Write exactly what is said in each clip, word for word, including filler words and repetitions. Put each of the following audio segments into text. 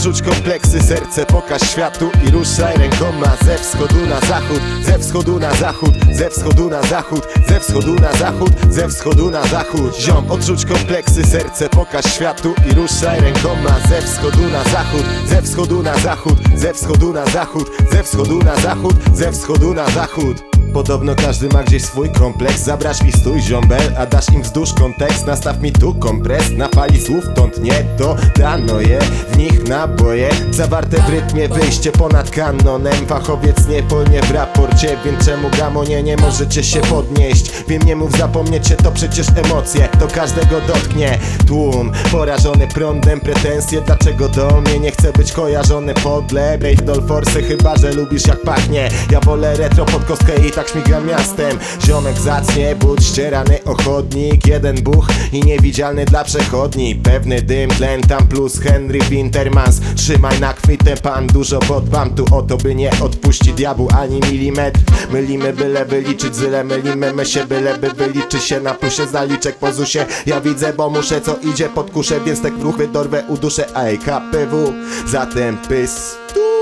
odrzuć kompleksy, serce pokaż światu i ruszaj rękoma ze wschodu na zachód, ze wschodu na zachód, ze wschodu na zachód, ze wschodu na zachód, ze wschodu na zachód. Ziom, odrzuć kompleksy, serce pokaż światu i ruszaj rękoma ze wschodu na zachód, ze wschodu na zachód, ze wschodu na zachód, ze wschodu na zachód, ze wschodu na zachód. Podobno każdy ma gdzieś swój kompleks. Zabrać mi stój ziombel, a dasz im wzdłuż kontekst. Nastaw mi tu kompres, na fali słów tąd nie to dano je, w nich naboje zawarte w rytmie, wyjście ponad kanonem. Fachowiec nie pojmie w raporcie, więc czemu gamonie nie możecie się podnieść? Wiem, nie mów, zapomniecie, to przecież emocje, to każdego dotknie. Tłum porażony prądem, pretensje, dlaczego do mnie nie chce być kojarzony podle. Brejdol forsy, chyba że lubisz jak pachnie. Ja wolę retro pod kostkę i tak śmigam miastem. Ziomek zacnie, budź ścierany ochotnik. Jeden buch i niewidzialny dla przechodni. Pewny dym, tlen tam plus Henry Wintermans. Trzymaj na kwitę pan, dużo podbam tu o to, by nie odpuści diabłu ani milimetr. Mylimy byle wyliczyć zyle, mylimy my się byle by wyliczy się na plusie zaliczek po zusie. Ja widzę, bo muszę, co idzie pod kuszę, więc te ruchy dorwę, uduszę. Ej, K P W, zatem pys.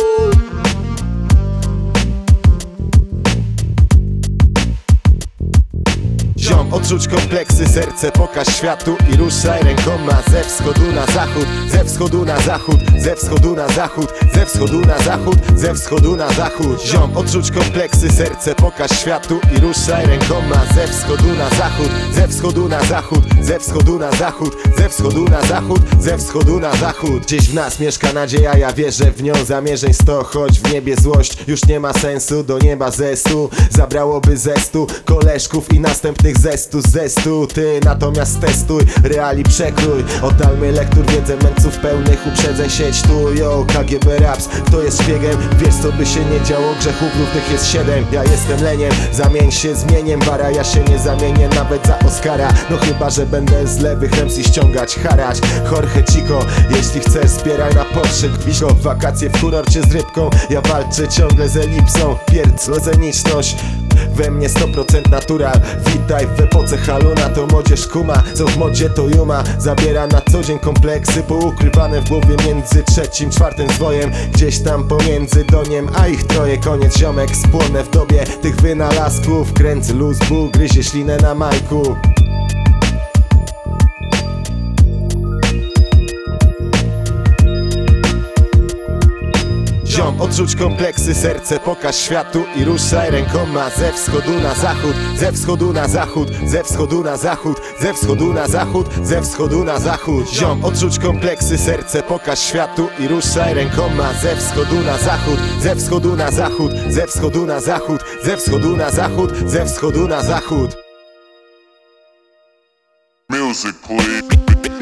Ziom, odrzuć kompleksy, serce pokaż światu i ruszaj rękoma ze wschodu na zachód, ze wschodu na zachód, ze wschodu na zachód, ze wschodu na zachód, ze wschodu na zachód. Ziom, odrzuć kompleksy, serce pokaż światu i ruszaj rękoma ze wschodu na zachód, ze wschodu na zachód, ze wschodu na zachód, ze wschodu na zachód, ze wschodu na zachód. Gdzieś w nas mieszka nadzieja, ja wierzę w nią. Zamierzeń sto, choć w niebie złość już nie ma sensu. Do nieba zestu zabrałoby zestu koleżków i następnych zestu, zestu. Ty natomiast testuj, reali przekrój. Oddalmy lektur, wiedzę mędrców pełnych uprzedzeń. Sieć tu, yo, K G B Raps. Kto jest szpiegiem? Wiesz, co by się nie działo, grzechów równych jest siedem. Ja jestem leniem, zamień się zmieniem. Bara, ja się nie zamienię nawet za Oscara. No chyba, że będę z lewych M C ściągać haracz. Jorge Chico, jeśli chcesz, zbieraj na podszyt. Wiśko, wakacje w kurorcie z rybką. Ja walczę ciągle z elipsą. Pierdzlozeniczność we mnie sto procent natural. Witaj w epoce haluna, to młodzież kuma. Co w modzie to Juma, zabiera na co dzień kompleksy poukrywane w głowie między trzecim, czwartym zwojem. Gdzieś tam pomiędzy doniem, a ich troje. Koniec ziomek, spłonę w dobie tych wynalazków. Kręcę luz, ból, gryzie ślinę na majku. Ziom, odrzuć kompleksy, serce pokaż światu i ruszaj rękoma ze wschodu na zachód, ze wschodu na zachód, ze wschodu na zachód, ze wschodu na zachód, ze wschodu na zachód. Ziom, odrzuć kompleksy, serce pokaż światu i ruszaj rękoma ze wschodu na zachód, ze wschodu na zachód, ze wschodu na zachód, ze wschodu na zachód, ze wschodu na zachód. Music, please.